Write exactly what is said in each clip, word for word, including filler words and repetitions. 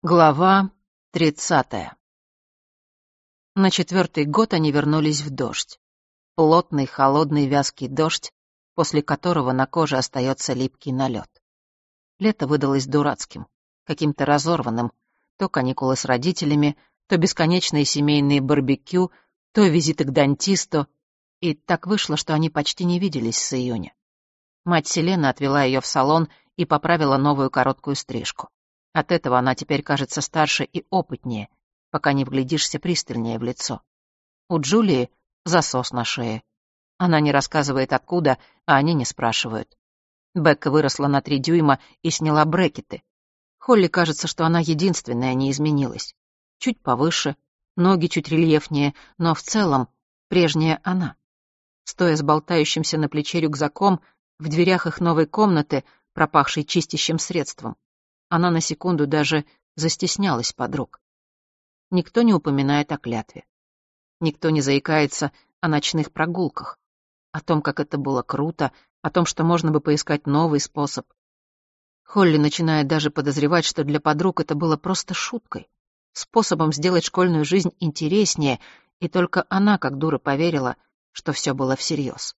Глава тридцатая. На четвертый год они вернулись в дождь. Плотный, холодный, вязкий дождь, после которого на коже остается липкий налет. Лето выдалось дурацким, каким-то разорванным. То каникулы с родителями, то бесконечные семейные барбекю, то визиты к дантисту. И так вышло, что они почти не виделись с июня. Мать Селена отвела ее в салон и поправила новую короткую стрижку. От этого она теперь кажется старше и опытнее, пока не вглядишься пристальнее в лицо. У Джулии засос на шее. Она не рассказывает откуда, а они не спрашивают. Бекка выросла на три дюйма и сняла брекеты. Холли кажется, что она единственная не изменилась. Чуть повыше, ноги чуть рельефнее, но в целом прежняя она. Стоя с болтающимся на плече рюкзаком, в дверях их новой комнаты, пропахшей чистящим средством, она на секунду даже застеснялась подруг. Никто не упоминает о клятве. Никто не заикается о ночных прогулках, о том, как это было круто, о том, что можно бы поискать новый способ. Холли начинает даже подозревать, что для подруг это было просто шуткой, способом сделать школьную жизнь интереснее, и только она, как дура, поверила, что все было всерьез.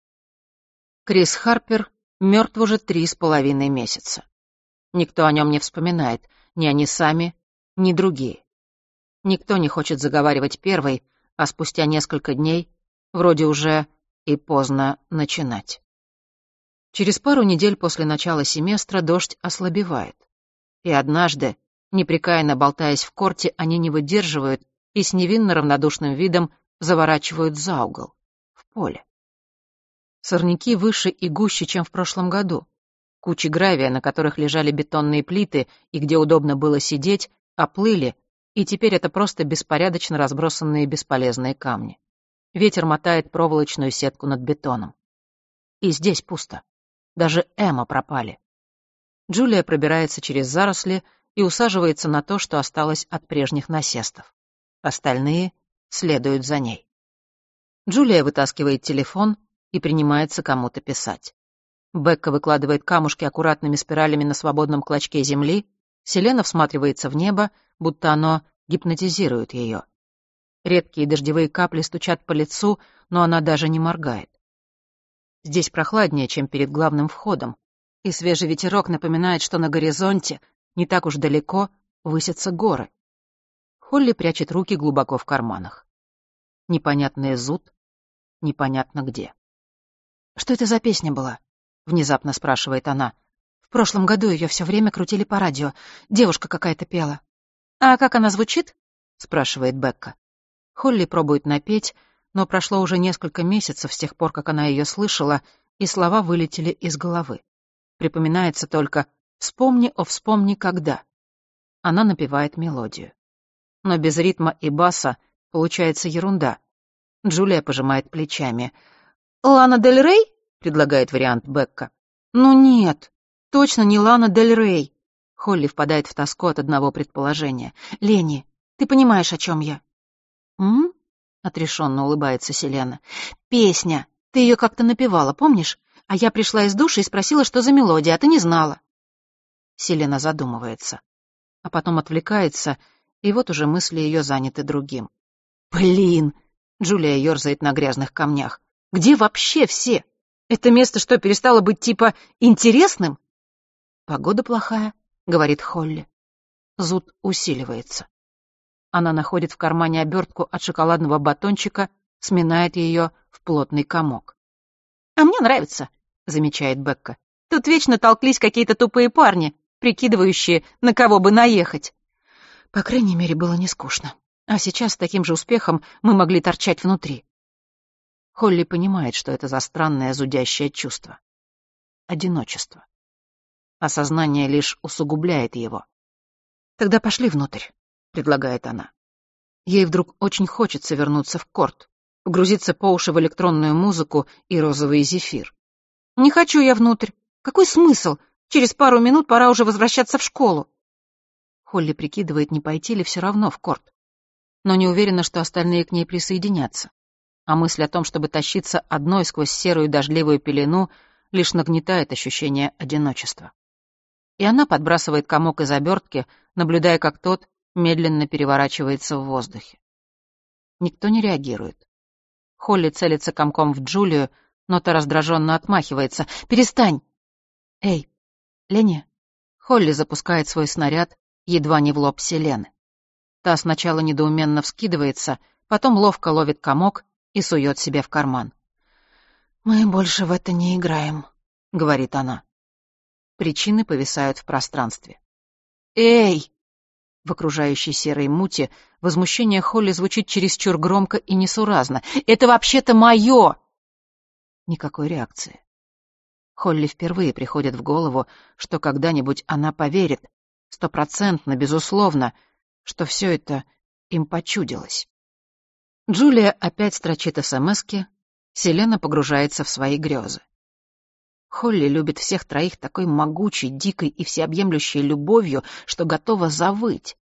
Крис Харпер мертв уже три с половиной месяца. Никто о нем не вспоминает, ни они сами, ни другие. Никто не хочет заговаривать первой, а спустя несколько дней вроде уже и поздно начинать. Через пару недель после начала семестра дождь ослабевает. И однажды, непрекаянно болтаясь в корте, они не выдерживают и с невинно равнодушным видом заворачивают за угол, в поле. Сорняки выше и гуще, чем в прошлом году. Кучи гравия, на которых лежали бетонные плиты и где удобно было сидеть, оплыли, и теперь это просто беспорядочно разбросанные бесполезные камни. Ветер мотает проволочную сетку над бетоном. И здесь пусто. Даже Эмма пропали. Джулия пробирается через заросли и усаживается на то, что осталось от прежних насестов. Остальные следуют за ней. Джулия вытаскивает телефон и принимается кому-то писать. Бекка выкладывает камушки аккуратными спиралями на свободном клочке земли, Селена всматривается в небо, будто оно гипнотизирует ее. Редкие дождевые капли стучат по лицу, но она даже не моргает. Здесь прохладнее, чем перед главным входом, и свежий ветерок напоминает, что на горизонте, не так уж далеко, высятся горы. Холли прячет руки глубоко в карманах. Непонятный зуд, непонятно где. «Что это за песня была?» — внезапно спрашивает она. «В прошлом году ее все время крутили по радио. Девушка какая-то пела». «А как она звучит?» — спрашивает Бекка. Холли пробует напеть, но прошло уже несколько месяцев с тех пор, как она ее слышала, и слова вылетели из головы. Припоминается только «Вспомни, о, вспомни, когда». Она напевает мелодию. Но без ритма и баса получается ерунда. Джулия пожимает плечами. «Лана Дель Рей?» — предлагает вариант Бекка. «Ну нет, точно не Лана Дель Рей». Холли впадает в тоску от одного предположения. «Лени, ты понимаешь, о чем я?» «М?» — отрешенно улыбается Селена. «Песня. Ты ее как-то напевала, помнишь? А я пришла из души и спросила, что за мелодия, а ты не знала». Селена задумывается, а потом отвлекается, и вот уже мысли ее заняты другим. «Блин!» — Джулия ерзает на грязных камнях. «Где вообще все? Это место что, перестало быть типа интересным?» «Погода плохая», — говорит Холли. Зуд усиливается. Она находит в кармане обертку от шоколадного батончика, сминает ее в плотный комок. «А мне нравится», — замечает Бекка. «Тут вечно толклись какие-то тупые парни, прикидывающие, на кого бы наехать». По крайней мере, было не скучно. А сейчас с таким же успехом мы могли торчать внутри. Холли понимает, что это за странное зудящее чувство. Одиночество. Осознание лишь усугубляет его. «Тогда пошли внутрь», — предлагает она. Ей вдруг очень хочется вернуться в корт, погрузиться по уши в электронную музыку и розовый зефир. «Не хочу я внутрь. Какой смысл? Через пару минут пора уже возвращаться в школу». Холли прикидывает, не пойти ли все равно в корт, но не уверена, что остальные к ней присоединятся. А мысль о том, чтобы тащиться одной сквозь серую дождливую пелену, лишь нагнетает ощущение одиночества. И она подбрасывает комок из обертки, наблюдая, как тот медленно переворачивается в воздухе. Никто не реагирует. Холли целится комком в Джулию, но та раздраженно отмахивается. «Перестань!» «Эй, Леня!» Холли запускает свой снаряд едва не в лоб Селены. Та сначала недоуменно вскидывается, потом ловко ловит комок и сует себе в карман. «Мы больше в это не играем», — говорит она. Причины повисают в пространстве. «Эй!» В окружающей серой мути возмущение Холли звучит чересчур громко и несуразно. «Это вообще-то мое!» Никакой реакции. Холли впервые приходит в голову, что когда-нибудь она поверит, стопроцентно, безусловно, что все это им почудилось. Джулия опять строчит эсэмэски, Селена погружается в свои грезы. Холли любит всех троих такой могучей, дикой и всеобъемлющей любовью, что готова завыть.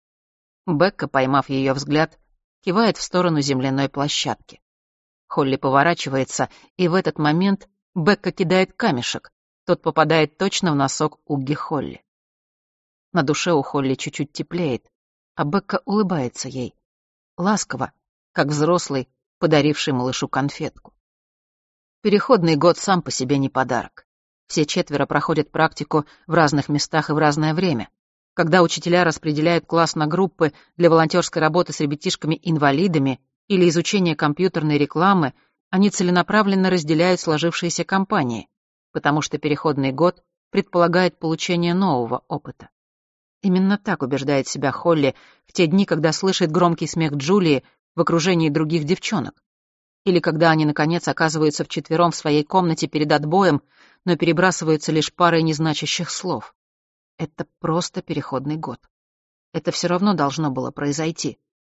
Бекка, поймав ее взгляд, кивает в сторону земляной площадки. Холли поворачивается, и в этот момент Бекка кидает камешек. Тот попадает точно в носок Угги Холли. На душе у Холли чуть-чуть теплеет, а Бекка улыбается ей. Ласково, как взрослый, подаривший малышу конфетку. Переходный год сам по себе не подарок. Все четверо проходят практику в разных местах и в разное время. Когда учителя распределяют класс на группы для волонтерской работы с ребятишками-инвалидами или изучения компьютерной рекламы, они целенаправленно разделяют сложившиеся компании, потому что переходный год предполагает получение нового опыта. Именно так убеждает себя Холли в те дни, когда слышит громкий смех Джулии в окружении других девчонок. Или когда они, наконец, оказываются вчетвером в своей комнате перед отбоем, но перебрасываются лишь парой незначащих слов. Это просто переходный год. Это все равно должно было произойти.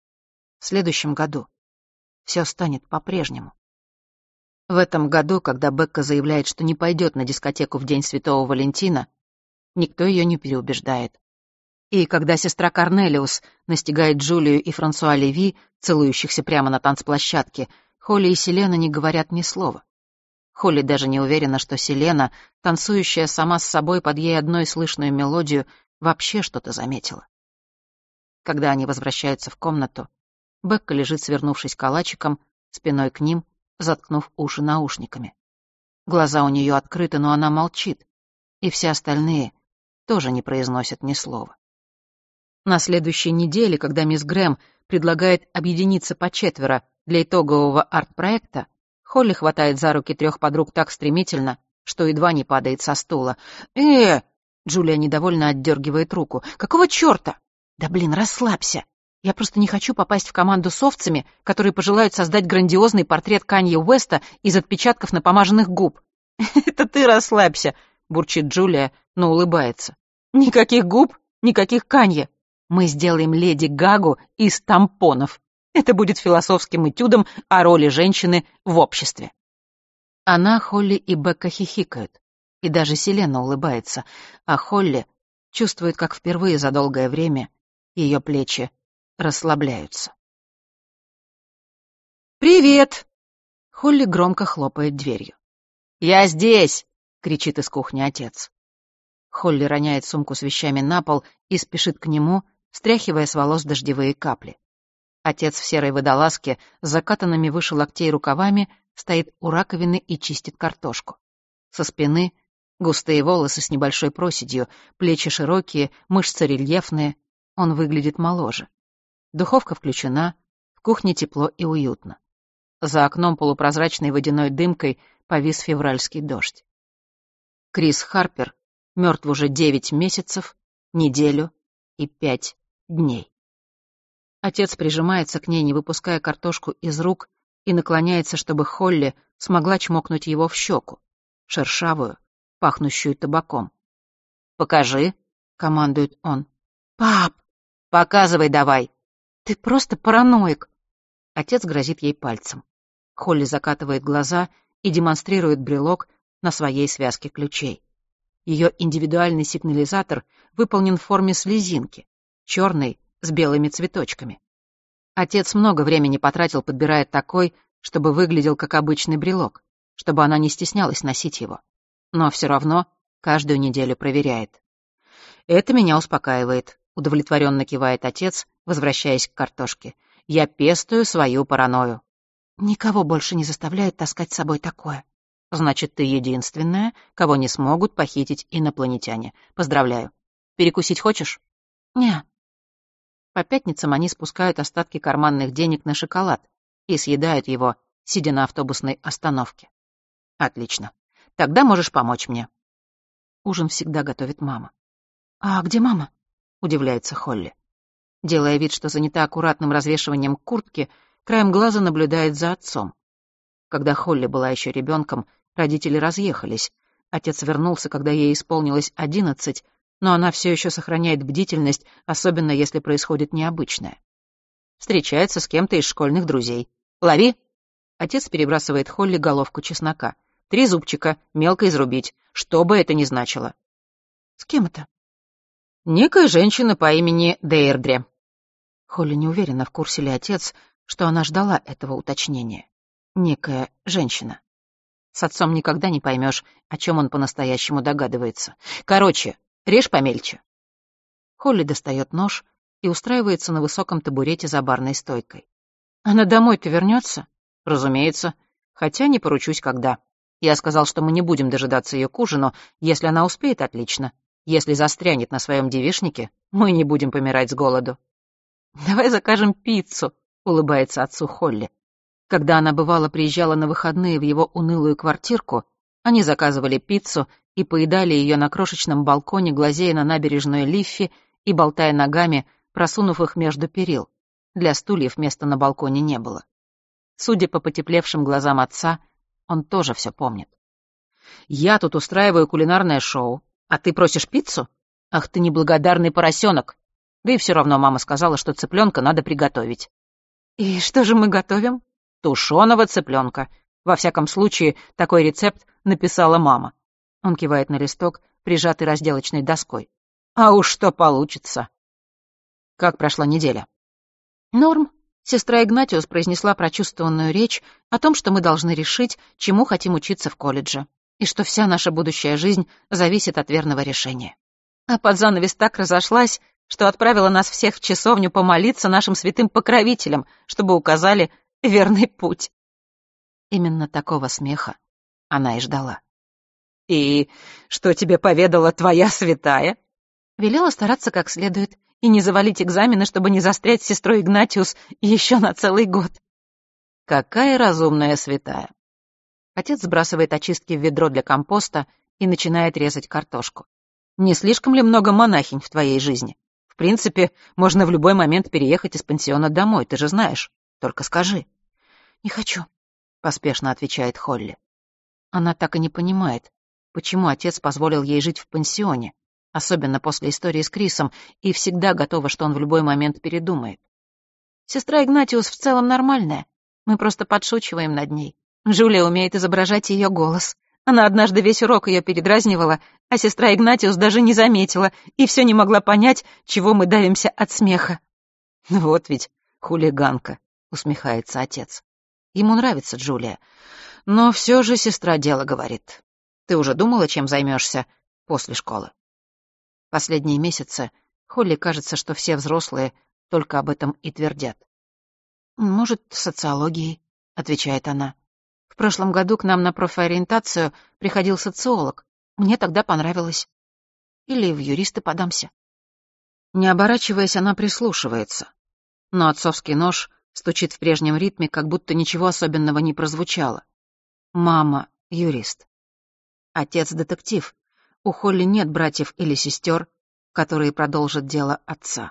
В следующем году все станет по-прежнему. В этом году, когда Бекка заявляет, что не пойдет на дискотеку в День Святого Валентина, никто ее не переубеждает. И когда сестра Корнелиус настигает Джулию и Франсуа Леви, целующихся прямо на танцплощадке, Холли и Селена не говорят ни слова. Холли даже не уверена, что Селена, танцующая сама с собой под ей одной слышную мелодию, вообще что-то заметила. Когда они возвращаются в комнату, Бекка лежит, свернувшись калачиком, спиной к ним, заткнув уши наушниками. Глаза у нее открыты, но она молчит, и все остальные тоже не произносят ни слова. На следующей неделе, когда мисс Грэм предлагает объединиться по четверо для итогового арт-проекта, Холли хватает за руки трех подруг так стремительно, что едва не падает со стула. «Э!» — Джулия недовольно отдергивает руку. «Какого черта?» «Да блин, расслабься. Я просто не хочу попасть в команду с овцами, которые пожелают создать грандиозный портрет Канье Уэста из отпечатков напомаженных губ». «Это ты расслабься», — бурчит Джулия, но улыбается. «Никаких губ, никаких Канье. Мы сделаем леди Гагу из тампонов. Это будет философским этюдом о роли женщины в обществе». Она, Холли и Бекка хихикают, и даже Селена улыбается, а Холли чувствует, как впервые за долгое время ее плечи расслабляются. «Привет!» Холли громко хлопает дверью. «Я здесь!» — кричит из кухни отец. Холли роняет сумку с вещами на пол и спешит к нему, стряхивая с волос дождевые капли. Отец в серой водолазке с закатанными выше локтей рукавами стоит у раковины и чистит картошку. Со спины густые волосы с небольшой проседью, плечи широкие, мышцы рельефные. Он выглядит моложе. Духовка включена, в кухне тепло и уютно. За окном полупрозрачной водяной дымкой повис февральский дождь. Крис Харпер мертв уже девять месяцев, неделю и пять дней. Отец прижимается к ней, не выпуская картошку из рук, и наклоняется, чтобы Холли смогла чмокнуть его в щеку, шершавую, пахнущую табаком. «Покажи», — командует он. «Пап, показывай давай». «Ты просто параноик». Отец грозит ей пальцем. Холли закатывает глаза и демонстрирует брелок на своей связке ключей. Ее индивидуальный сигнализатор выполнен в форме слезинки, черной, с белыми цветочками. Отец много времени потратил, подбирая такой, чтобы выглядел как обычный брелок, чтобы она не стеснялась носить его. Но все равно каждую неделю проверяет. Это меня успокаивает. — удовлетворенно кивает отец, возвращаясь к картошке. «Я пестую свою паранойю». «Никого больше не заставляют таскать с собой такое». «Значит, ты единственная, кого не смогут похитить инопланетяне. Поздравляю. Перекусить хочешь?» «Не». По пятницам они спускают остатки карманных денег на шоколад и съедают его, сидя на автобусной остановке. «Отлично. Тогда можешь помочь мне». Ужин всегда готовит мама. «А где мама?» — удивляется Холли. Делая вид, что занята аккуратным развешиванием куртки, краем глаза наблюдает за отцом. Когда Холли была еще ребенком, родители разъехались. Отец вернулся, когда ей исполнилось одиннадцать, но она все еще сохраняет бдительность, особенно если происходит необычное. Встречается с кем-то из школьных друзей. «Лови!» Отец перебрасывает Холли головку чеснока. «Три зубчика, мелко изрубить, что бы это ни значило». «С кем это?» «Некая женщина по имени Дейрдре». Холли не уверена, в курсе ли отец, что она ждала этого уточнения. Некая женщина. С отцом никогда не поймешь, о чем он по-настоящему догадывается. Короче, режь помельче. Холли достает нож и устраивается на высоком табурете за барной стойкой. Она домой-то вернется? Разумеется. Хотя не поручусь, когда. Я сказал, что мы не будем дожидаться ее к ужину. Если она успеет, отлично. Если застрянет на своем девичнике, мы не будем помирать с голоду. «Давай закажем пиццу», — улыбается отцу Холли. Когда она, бывало, приезжала на выходные в его унылую квартирку, они заказывали пиццу и поедали ее на крошечном балконе, глазея на набережную Лиффи и болтая ногами, просунув их между перил. Для стульев места на балконе не было. Судя по потеплевшим глазам отца, он тоже все помнит. «Я тут устраиваю кулинарное шоу, а ты просишь пиццу? Ах ты неблагодарный поросенок! Да и все равно мама сказала, что цыпленка надо приготовить». «И что же мы готовим?» «Тушеного цыпленка. Во всяком случае, такой рецепт написала мама». Он кивает на листок, прижатый разделочной доской. «А уж что получится!» «Как прошла неделя?» «Норм». Сестра Игнатиус произнесла прочувствованную речь о том, что мы должны решить, чему хотим учиться в колледже, и что вся наша будущая жизнь зависит от верного решения. А под занавес так разошлась, что отправила нас всех в часовню помолиться нашим святым покровителям, чтобы указали верный путь. Именно такого смеха она и ждала. «И что тебе поведала твоя святая?» Велела стараться как следует и не завалить экзамены, чтобы не застрять с сестрой Игнатиус еще на целый год. Какая разумная святая. Отец сбрасывает очистки в ведро для компоста и начинает резать картошку. Не слишком ли много монахинь в твоей жизни? В принципе, можно в любой момент переехать из пансиона домой, ты же знаешь. Только скажи. «Не хочу», — поспешно отвечает Холли. Она так и не понимает, почему отец позволил ей жить в пансионе, особенно после истории с Крисом, и всегда готова, что он в любой момент передумает. Сестра Игнатиус в целом нормальная, мы просто подшучиваем над ней. Джулия умеет изображать ее голос. Она однажды весь урок ее передразнивала, а сестра Игнатиус даже не заметила и все не могла понять, чего мы давимся от смеха. «Вот ведь хулиганка», — усмехается отец. Ему нравится Джулия. Но все же сестра дело говорит. Ты уже думала, чем займешься после школы? Последние месяцы Холли кажется, что все взрослые только об этом и твердят. «Может, социологией», — отвечает она. «В прошлом году к нам на профориентацию приходил социолог. Мне тогда понравилось. Или в юристы подамся». Не оборачиваясь, она прислушивается. Но отцовский нож стучит в прежнем ритме, как будто ничего особенного не прозвучало. Мама — юрист. Отец — детектив. У Холли нет братьев или сестер, которые продолжат дело отца.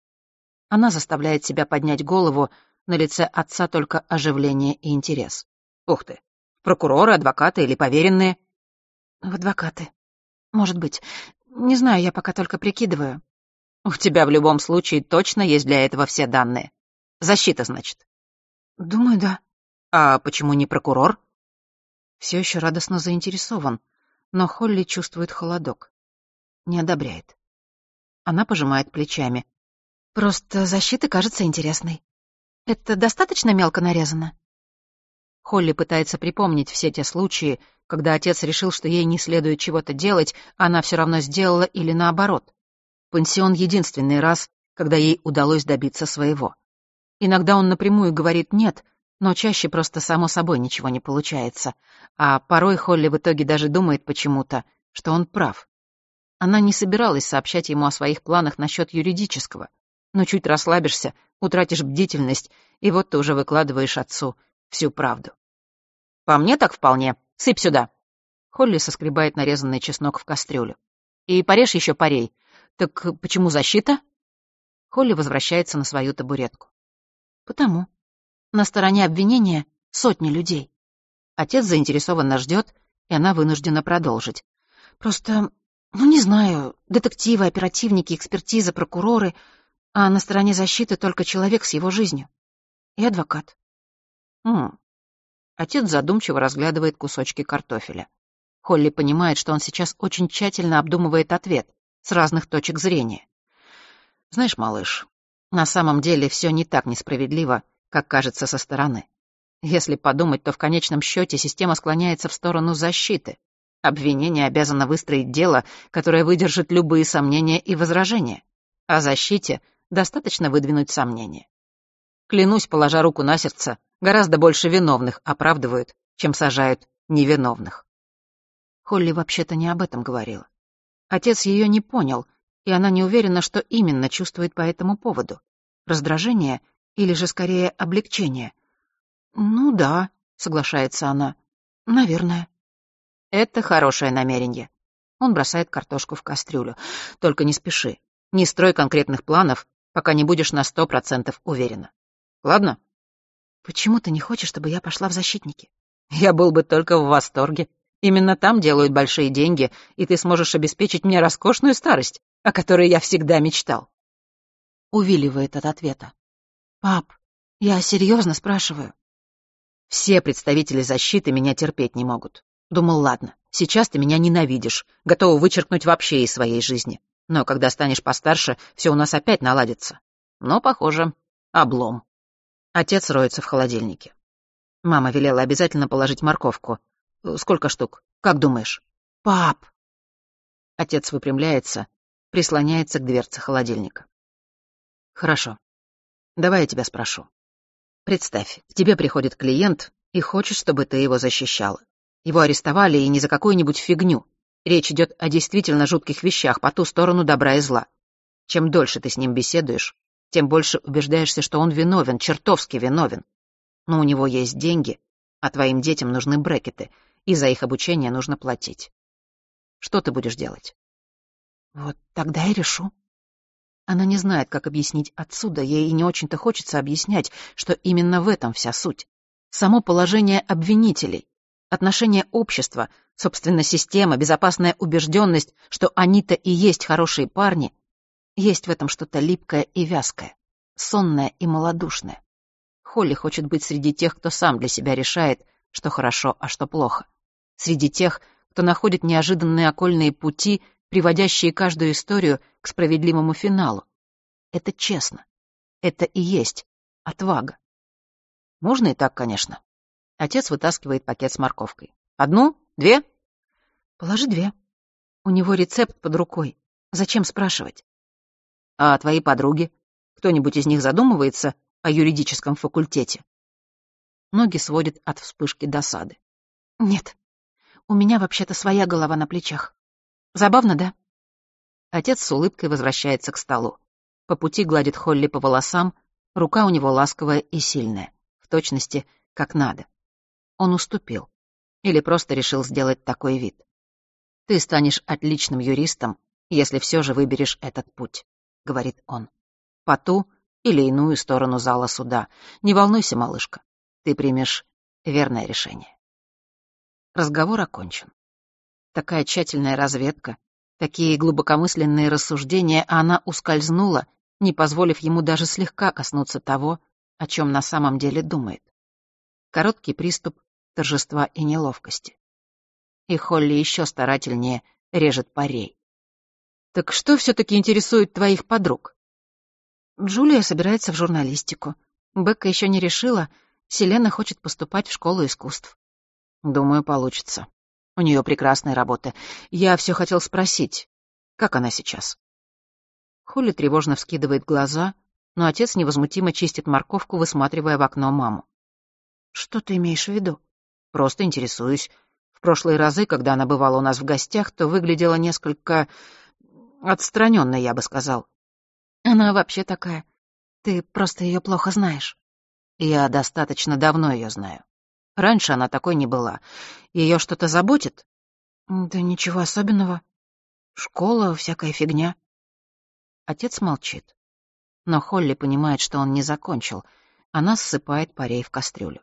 Она заставляет себя поднять голову, на лице отца только оживление и интерес. Ух ты! Прокуроры, адвокаты или поверенные? В адвокаты. Может быть. Не знаю, я пока только прикидываю. У тебя в любом случае точно есть для этого все данные. Защита, значит? Думаю, да. А почему не прокурор? Все еще радостно заинтересован, но Холли чувствует холодок. Не одобряет. Она пожимает плечами. Просто защита кажется интересной. Это достаточно мелко нарезано? Холли пытается припомнить все те случаи, когда отец решил, что ей не следует чего-то делать, а она все равно сделала или наоборот. Пансион — единственный раз, когда ей удалось добиться своего. Иногда он напрямую говорит «нет», но чаще просто само собой ничего не получается. А порой Холли в итоге даже думает почему-то, что он прав. Она не собиралась сообщать ему о своих планах насчет юридического. Но чуть расслабишься, утратишь бдительность, и вот ты уже выкладываешь отцу всю правду. «По мне так вполне. Сыпь сюда». Холли соскребает нарезанный чеснок в кастрюлю. «И порежь еще порей. Так почему защита?» Холли возвращается на свою табуретку. «Потому. На стороне обвинения сотни людей». Отец заинтересованно ждет, и она вынуждена продолжить. «Просто, ну не знаю, детективы, оперативники, экспертиза, прокуроры, а на стороне защиты только человек с его жизнью. И адвокат». «М». Отец задумчиво разглядывает кусочки картофеля. Холли понимает, что он сейчас очень тщательно обдумывает ответ с разных точек зрения. «Знаешь, малыш, на самом деле все не так несправедливо, как кажется со стороны. Если подумать, то в конечном счете система склоняется в сторону защиты. Обвинение обязано выстроить дело, которое выдержит любые сомнения и возражения. А защите достаточно выдвинуть сомнения. Клянусь, положа руку на сердце, гораздо больше виновных оправдывают, чем сажают невиновных». Холли вообще-то не об этом говорила. Отец ее не понял, и она не уверена, что именно чувствует по этому поводу. Раздражение или же скорее облегчение. «Ну да», — соглашается она, — «наверное». «Это хорошее намерение». Он бросает картошку в кастрюлю. «Только не спеши. Не строй конкретных планов, пока не будешь на сто процентов уверена. Ладно?» «Почему ты не хочешь, чтобы я пошла в защитники?» «Я был бы только в восторге. Именно там делают большие деньги, и ты сможешь обеспечить мне роскошную старость, о которой я всегда мечтал». Увиливает от ответа. «Пап, я серьезно спрашиваю». «Все представители защиты меня терпеть не могут. Думал, ладно, сейчас ты меня ненавидишь, готова вычеркнуть вообще из своей жизни. Но когда станешь постарше, все у нас опять наладится. Но, похоже, облом». Отец роется в холодильнике. Мама велела обязательно положить морковку. «Сколько штук? Как думаешь?» «Пап!» Отец выпрямляется, прислоняется к дверце холодильника. «Хорошо. Давай я тебя спрошу. Представь, к тебе приходит клиент и хочет, чтобы ты его защищала. Его арестовали и не за какую-нибудь фигню. Речь идет о действительно жутких вещах по ту сторону добра и зла. Чем дольше ты с ним беседуешь, тем больше убеждаешься, что он виновен, чертовски виновен. Но у него есть деньги, а твоим детям нужны брекеты, и за их обучение нужно платить. Что ты будешь делать?» «Вот тогда и решу». Она не знает, как объяснить отцу, да ей и не очень-то хочется объяснять, что именно в этом вся суть. Само положение обвинителей, отношение общества, собственно, система, безопасная убежденность, что они-то и есть хорошие парни, есть в этом что-то липкое и вязкое, сонное и малодушное. Холли хочет быть среди тех, кто сам для себя решает, что хорошо, а что плохо. Среди тех, кто находит неожиданные окольные пути, приводящие каждую историю к справедливому финалу. Это честно. Это и есть отвага. Можно и так, конечно. Отец вытаскивает пакет с морковкой. «Одну? Две?» «Положи две. У него рецепт под рукой. Зачем спрашивать?» «А твои подруги? Кто-нибудь из них задумывается о юридическом факультете?» Ноги сводит от вспышки досады. «Нет. У меня вообще-то своя голова на плечах. Забавно, да?» Отец с улыбкой возвращается к столу. По пути гладит Холли по волосам, рука у него ласковая и сильная, в точности, как надо. Он уступил. Или просто решил сделать такой вид. «Ты станешь отличным юристом, если все же выберешь этот путь», — говорит он. «По ту или иную сторону зала суда. Не волнуйся, малышка, ты примешь верное решение». Разговор окончен. Такая тщательная разведка, такие глубокомысленные рассуждения, а она ускользнула, не позволив ему даже слегка коснуться того, о чем на самом деле думает. Короткий приступ торжества и неловкости. И Холли еще старательнее режет парей. «Так что все-таки интересует твоих подруг?» «Джулия собирается в журналистику. Бекка еще не решила. Селена хочет поступать в школу искусств». «Думаю, получится. У нее прекрасная работа. Я все хотел спросить, как она сейчас?» Холли тревожно вскидывает глаза, но отец невозмутимо чистит морковку, высматривая в окно маму. «Что ты имеешь в виду?» «Просто интересуюсь. В прошлые разы, когда она бывала у нас в гостях, то выглядела несколько отстраненной, я бы сказал». «Она вообще такая. Ты просто ее плохо знаешь». «Я достаточно давно ее знаю. Раньше она такой не была. Ее что-то заботит?» «Да ничего особенного. Школа, всякая фигня». Отец молчит. Но Холли понимает, что он не закончил. Она ссыпает парей в кастрюлю.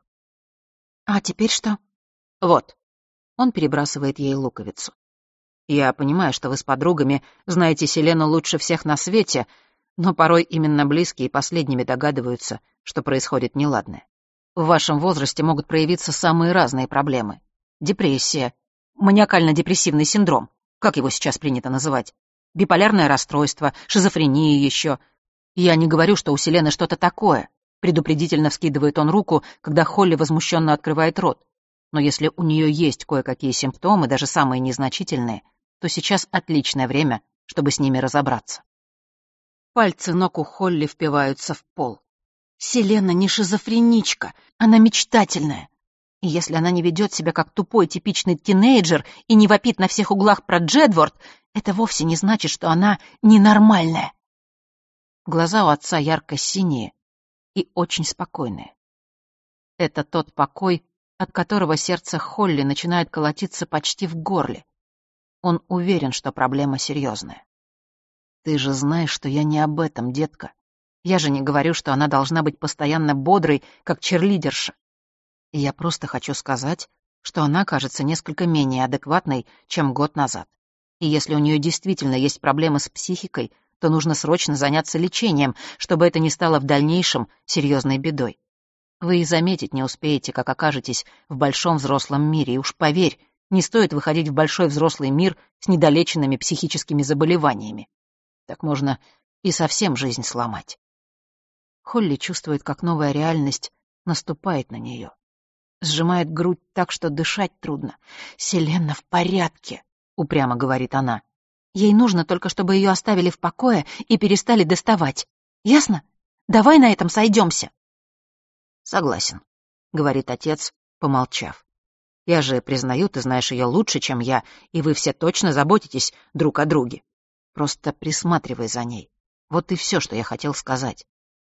«А теперь что?» «Вот». Он перебрасывает ей луковицу. «Я понимаю, что вы с подругами знаете Селену лучше всех на свете, но порой именно близкие последними догадываются, что происходит неладное. В вашем возрасте могут проявиться самые разные проблемы. Депрессия, маниакально-депрессивный синдром, как его сейчас принято называть, биполярное расстройство, шизофрения еще. Я не говорю, что у Селены что-то такое». Предупредительно вскидывает он руку, когда Холли возмущенно открывает рот. Но если у нее есть кое-какие симптомы, даже самые незначительные, то сейчас отличное время, чтобы с ними разобраться. Пальцы ног у Холли впиваются в пол. Селена не шизофреничка, она мечтательная. И если она не ведет себя как тупой типичный тинейджер и не вопит на всех углах про Джедворд, это вовсе не значит, что она ненормальная. Глаза у отца ярко-синие и очень спокойные. Это тот покой, от которого сердце Холли начинает колотиться почти в горле. Он уверен, что проблема серьезная. «Ты же знаешь, что я не об этом, детка. Я же не говорю, что она должна быть постоянно бодрой, как черлидерша. И я просто хочу сказать, что она кажется несколько менее адекватной, чем год назад. И если у нее действительно есть проблемы с психикой, то нужно срочно заняться лечением, чтобы это не стало в дальнейшем серьезной бедой. Вы и заметить не успеете, как окажетесь в большом взрослом мире, и уж поверь, не стоит выходить в большой взрослый мир с недолеченными психическими заболеваниями. Так можно и совсем жизнь сломать». Холли чувствует, как новая реальность наступает на нее. Сжимает грудь так, что дышать трудно. «Селена в порядке», — упрямо говорит она. «Ей нужно только, чтобы ее оставили в покое и перестали доставать. Ясно? Давай на этом сойдемся». «Согласен», — говорит отец, помолчав. «Я же признаю, ты знаешь ее лучше, чем я, и вы все точно заботитесь друг о друге. Просто присматривай за ней. Вот и все, что я хотел сказать».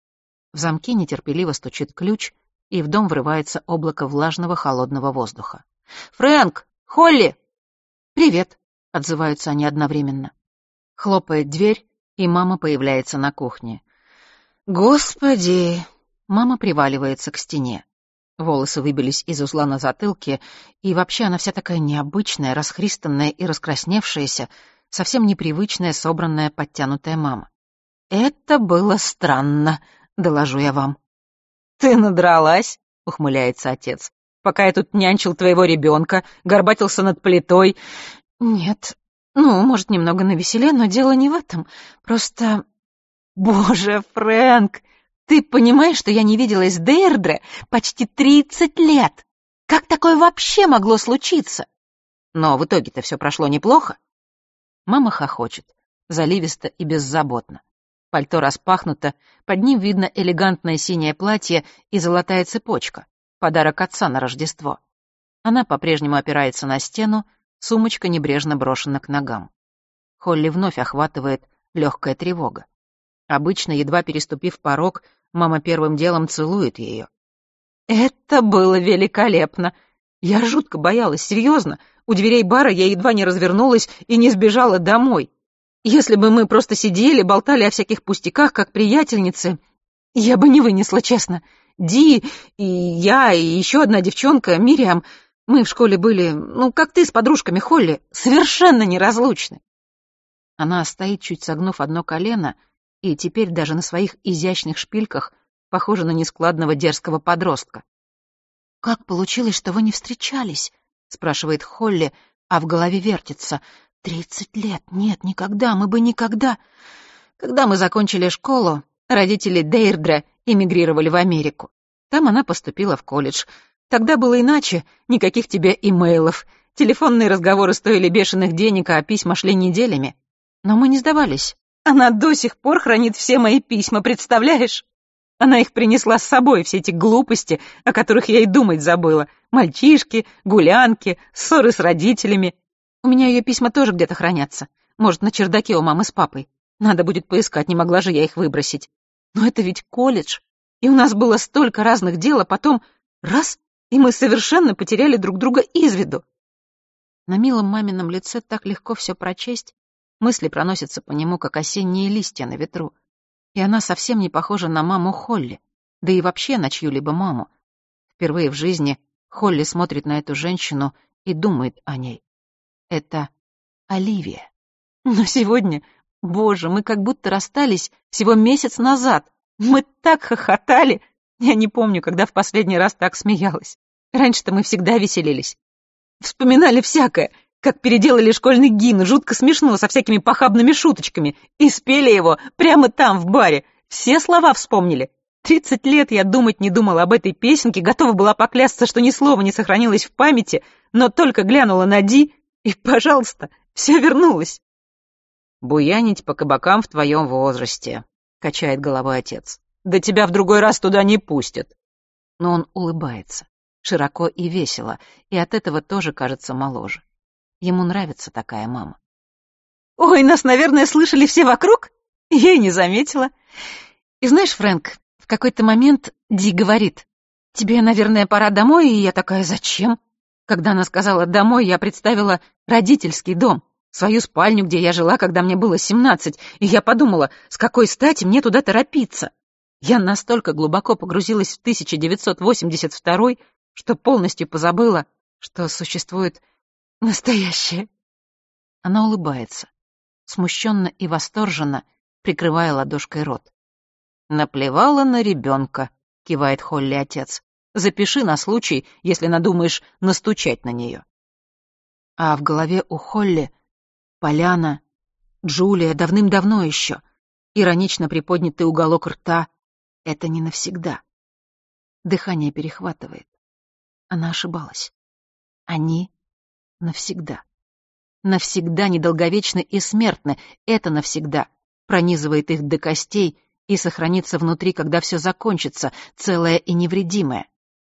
В замке нетерпеливо стучит ключ, и в дом врывается облако влажного холодного воздуха. «Фрэнк! Холли!» «Привет!» — отзываются они одновременно. Хлопает дверь, и мама появляется на кухне. «Господи!» Мама приваливается к стене. Волосы выбились из узла на затылке, и вообще она вся такая необычная, расхристанная и раскрасневшаяся, совсем непривычная, собранная, подтянутая мама. «Это было странно, доложу я вам». «Ты надралась?» — ухмыляется отец. «Пока я тут нянчил твоего ребенка, горбатился над плитой». «Нет, ну, может, немного навеселе, но дело не в этом. Просто... Боже, Фрэнк, ты понимаешь, что я не виделась с Дейрдре почти тридцать лет? Как такое вообще могло случиться?» «Но в итоге-то все прошло неплохо». Мама хохочет, заливисто и беззаботно. Пальто распахнуто, под ним видно элегантное синее платье и золотая цепочка, подарок отца на Рождество. Она по-прежнему опирается на стену, сумочка небрежно брошена к ногам. Холли вновь охватывает легкая тревога. Обычно, едва переступив порог, мама первым делом целует ее. «Это было великолепно! Я жутко боялась, серьезно. У дверей бара я едва не развернулась и не сбежала домой. Если бы мы просто сидели, болтали о всяких пустяках, как приятельницы, я бы не вынесла, честно. Ди и я, и еще одна девчонка, Мириам, мы в школе были, ну, как ты с подружками, Холли, совершенно неразлучны». Она стоит, чуть согнув одно колено, и теперь даже на своих изящных шпильках похожа на нескладного дерзкого подростка. «Как получилось, что вы не встречались?» — спрашивает Холли, а в голове вертится. «Тридцать лет? Нет, никогда, мы бы никогда...» Когда мы закончили школу, родители Дейрдре эмигрировали в Америку. Там она поступила в колледж. Тогда было иначе, никаких тебе имейлов. Телефонные разговоры стоили бешеных денег, а письма шли неделями. Но мы не сдавались. Она до сих пор хранит все мои письма, представляешь? Она их принесла с собой, все эти глупости, о которых я и думать забыла. Мальчишки, гулянки, ссоры с родителями. У меня ее письма тоже где-то хранятся. Может, на чердаке у мамы с папой. Надо будет поискать, не могла же я их выбросить. Но это ведь колледж. И у нас было столько разных дел, а потом раз, и мы совершенно потеряли друг друга из виду. На милом мамином лице так легко все прочесть. Мысли проносятся по нему, как осенние листья на ветру. И она совсем не похожа на маму Холли, да и вообще на чью-либо маму. Впервые в жизни Холли смотрит на эту женщину и думает о ней. Это Оливия. Но сегодня, боже, мы как будто расстались всего месяц назад. Мы так хохотали. Я не помню, когда в последний раз так смеялась. Раньше-то мы всегда веселились. Вспоминали всякое, как переделали школьный гимн, жутко смешно, со всякими похабными шуточками, и спели его прямо там, в баре. Все слова вспомнили. Тридцать лет я думать не думала об этой песенке, готова была поклясться, что ни слова не сохранилось в памяти, но только глянула на Ди, и, пожалуйста, все вернулось. «Буянить по кабакам в твоем возрасте», — качает головой отец. «Да тебя в другой раз туда не пустят». Но он улыбается, широко и весело, и от этого тоже кажется моложе. Ему нравится такая мама. «Ой, нас, наверное, слышали все вокруг? Я и не заметила. И знаешь, Фрэнк, в какой-то момент Ди говорит, тебе, наверное, пора домой, и я такая, зачем? Когда она сказала «домой», я представила родительский дом, свою спальню, где я жила, когда мне было семнадцать, и я подумала, с какой стати мне туда торопиться. Я настолько глубоко погрузилась в тысяча девятьсот восемьдесят второй, что полностью позабыла, что существует настоящее. Она улыбается, смущенно и восторженно, прикрывая ладошкой рот. «Наплевала на ребенка», — кивает Холли отец. «Запиши на случай, если надумаешь настучать на нее». А в голове у Холли Поляна, Джулия давным-давно еще, иронично приподнятый уголок рта — это не навсегда. Дыхание перехватывает. Она ошибалась. Они навсегда. Навсегда недолговечны и смертны. Это навсегда пронизывает их до костей и сохранится внутри, когда все закончится, целое и невредимое.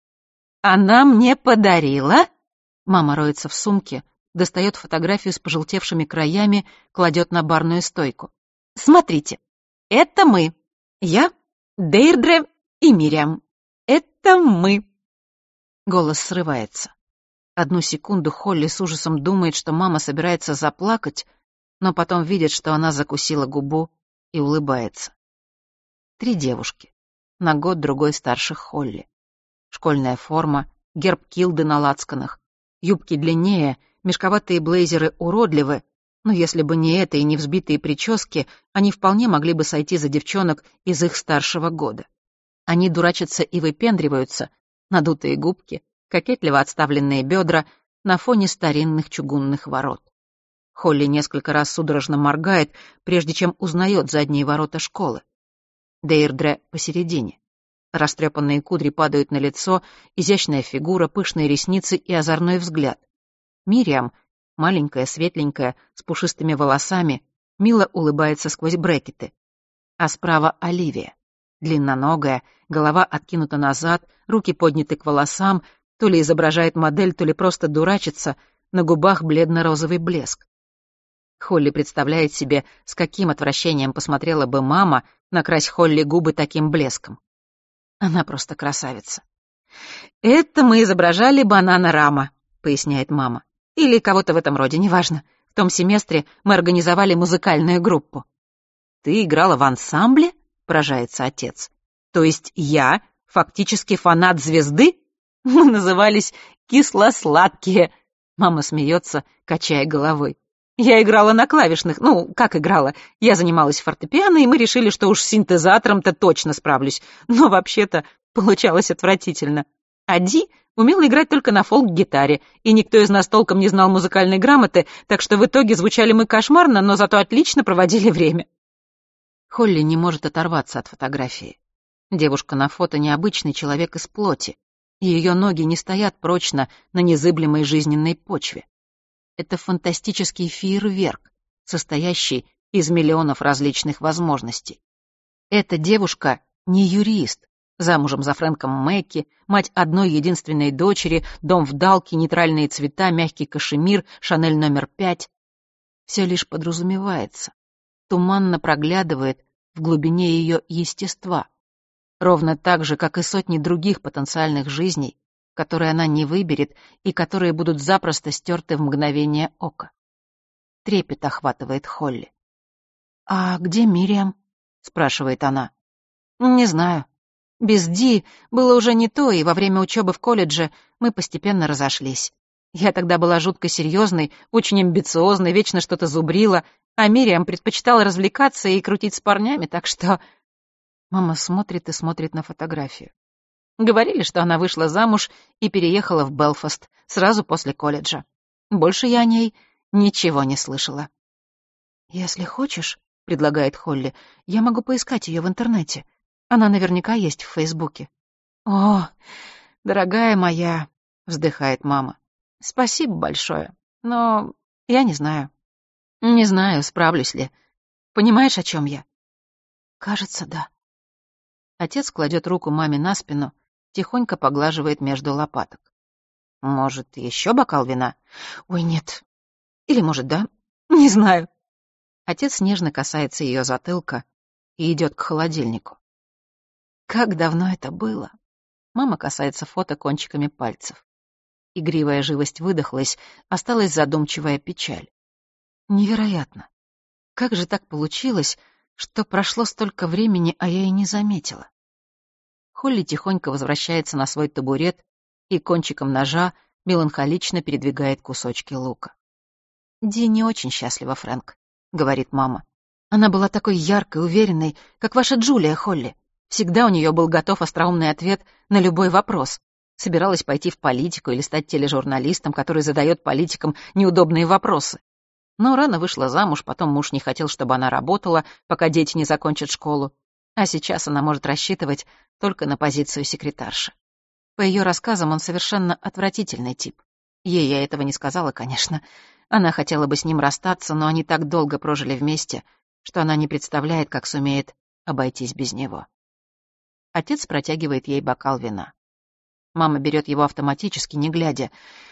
«Она мне подарила?» Мама роется в сумке, достает фотографию с пожелтевшими краями, кладет на барную стойку. «Смотрите, это мы. Я, Дейрдре и Мириам. Это мы». Голос срывается. Одну секунду Холли с ужасом думает, что мама собирается заплакать, но потом видит, что она закусила губу и улыбается. Три девушки, на год-другой старше Холли. Школьная форма, герб килды на лацканах, юбки длиннее, мешковатые блейзеры уродливы, но если бы не это и не взбитые прически, они вполне могли бы сойти за девчонок из их старшего года. Они дурачатся и выпендриваются, надутые губки, кокетливо отставленные бедра на фоне старинных чугунных ворот. Холли несколько раз судорожно моргает, прежде чем узнает задние ворота школы. Дейрдре посередине. Растрепанные кудри падают на лицо, изящная фигура, пышные ресницы и озорной взгляд. Мириам, маленькая, светленькая, с пушистыми волосами, мило улыбается сквозь брекеты. А справа Оливия. Длинноногая, голова откинута назад, руки подняты к волосам, то ли изображает модель, то ли просто дурачится, на губах бледно-розовый блеск. Холли представляет себе, с каким отвращением посмотрела бы мама, накрась Холли губы таким блеском. Она просто красавица. «Это мы изображали банана Рама», — поясняет мама. «Или кого-то в этом роде, неважно. В том семестре мы организовали музыкальную группу». «Ты играла в ансамбле?» — поражается отец. «То есть я фактически фанат звезды?» Мы назывались «Кисло-сладкие». Мама смеется, качая головой. Я играла на клавишных, ну, как играла. Я занималась фортепиано, и мы решили, что уж с синтезатором-то точно справлюсь. Но вообще-то получалось отвратительно. А Ди умела играть только на фолк-гитаре, и никто из нас толком не знал музыкальной грамоты, так что в итоге звучали мы кошмарно, но зато отлично проводили время. Холли не может оторваться от фотографии. Девушка на фото необычный человек из плоти, и ее ноги не стоят прочно на незыблемой жизненной почве. Это фантастический фейерверк, состоящий из миллионов различных возможностей. Эта девушка не юрист, замужем за Фрэнком Мэкки, мать одной единственной дочери, дом в Далке, нейтральные цвета, мягкий кашемир, Шанель номер пять. Все лишь подразумевается, туманно проглядывает в глубине ее естества, ровно так же, как и сотни других потенциальных жизней, которые она не выберет и которые будут запросто стерты в мгновение ока. Трепет охватывает Холли. «А где Мириам?» — спрашивает она. «Не знаю. Без Ди было уже не то, и во время учебы в колледже мы постепенно разошлись. Я тогда была жутко серьезной, очень амбициозной, вечно что-то зубрила, а Мириам предпочитала развлекаться и крутить с парнями, так что...» Мама смотрит и смотрит на фотографию. Говорили, что она вышла замуж и переехала в Белфаст сразу после колледжа. Больше я о ней ничего не слышала. «Если хочешь, — предлагает Холли, — я могу поискать ее в интернете. Она наверняка есть в Фейсбуке». «О, дорогая моя, — вздыхает мама, — спасибо большое, но я не знаю. Не знаю, справлюсь ли. Понимаешь, о чем я?» «Кажется, да». Отец кладет руку маме на спину, тихонько поглаживает между лопаток. «Может, еще бокал вина?» «Ой, нет. Или, может, да? Не знаю». Отец нежно касается ее затылка и идет к холодильнику. Как давно это было? Мама касается фото кончиками пальцев. Игривая живость выдохлась, осталась задумчивая печаль. Невероятно. Как же так получилось, что прошло столько времени, а я и не заметила? Холли тихонько возвращается на свой табурет и кончиком ножа меланхолично передвигает кусочки лука. «Ди не очень счастлива, Фрэнк», — говорит мама. «Она была такой яркой, уверенной, как ваша Джулия, Холли. Всегда у нее был готов остроумный ответ на любой вопрос. Собиралась пойти в политику или стать тележурналистом, который задает политикам неудобные вопросы. Но рано вышла замуж, потом муж не хотел, чтобы она работала, пока дети не закончат школу. А сейчас она может рассчитывать только на позицию секретарши. По ее рассказам, он совершенно отвратительный тип. Ей я этого не сказала, конечно. Она хотела бы с ним расстаться, но они так долго прожили вместе, что она не представляет, как сумеет обойтись без него. Отец протягивает ей бокал вина. Мама берет его автоматически, не глядя.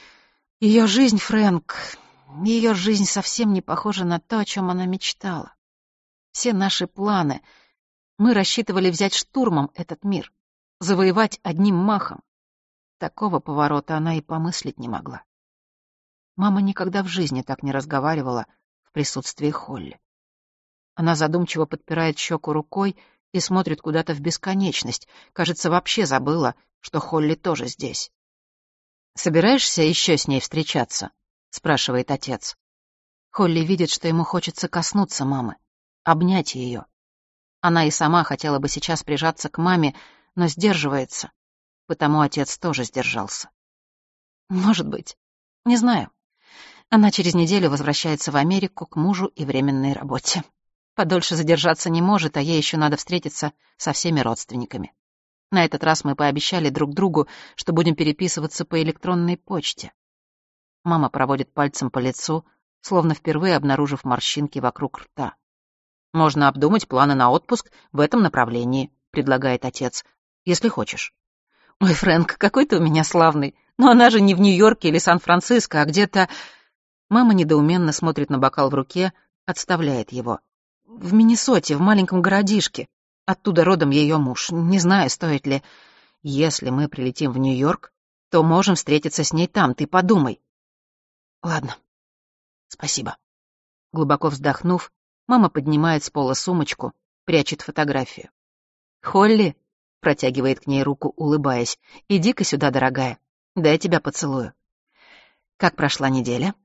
Ее жизнь, Фрэнк, ее жизнь совсем не похожа на то, о чем она мечтала. Все наши планы... Мы рассчитывали взять штурмом этот мир, завоевать одним махом. Такого поворота она и помыслить не могла. Мама никогда в жизни так не разговаривала в присутствии Холли. Она задумчиво подпирает щеку рукой и смотрит куда-то в бесконечность. Кажется, вообще забыла, что Холли тоже здесь. «Собираешься еще с ней встречаться?» — спрашивает отец. Холли видит, что ему хочется коснуться мамы, обнять ее. Она и сама хотела бы сейчас прижаться к маме, но сдерживается, потому отец тоже сдержался. Может быть. Не знаю. Она через неделю возвращается в Америку к мужу и временной работе. Подольше задержаться не может, а ей еще надо встретиться со всеми родственниками. На этот раз мы пообещали друг другу, что будем переписываться по электронной почте. Мама проводит пальцем по лицу, словно впервые обнаружив морщинки вокруг рта. «Можно обдумать планы на отпуск в этом направлении», — предлагает отец, — «если хочешь». «Ой, Фрэнк, какой ты у меня славный. Но она же не в Нью-Йорке или Сан-Франциско, а где-то...» Мама недоуменно смотрит на бокал в руке, отставляет его. «В Миннесоте, в маленьком городишке. Оттуда родом ее муж. Не знаю, стоит ли... Если мы прилетим в Нью-Йорк, то можем встретиться с ней там, ты подумай». «Ладно. Спасибо». Глубоко вздохнув, мама поднимает с пола сумочку, прячет фотографию. «Холли», — протягивает к ней руку, улыбаясь, — «иди-ка сюда, дорогая, дай тебя поцелую». «Как прошла неделя?»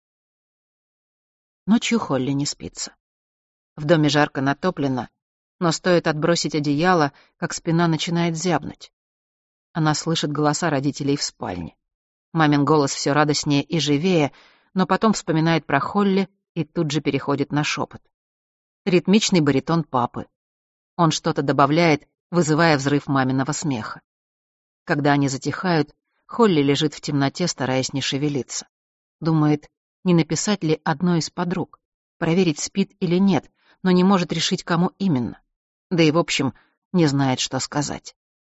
Ночью Холли не спится. В доме жарко натоплено, но стоит отбросить одеяло, как спина начинает зябнуть. Она слышит голоса родителей в спальне. Мамин голос все радостнее и живее, но потом вспоминает про Холли и тут же переходит на шепот. Ритмичный баритон папы. Он что-то добавляет, вызывая взрыв маминого смеха. Когда они затихают, Холли лежит в темноте, стараясь не шевелиться. Думает, не написать ли одной из подруг. проверить, спит или нет, но не может решить, кому именно. Да и, в общем, не знает, что сказать.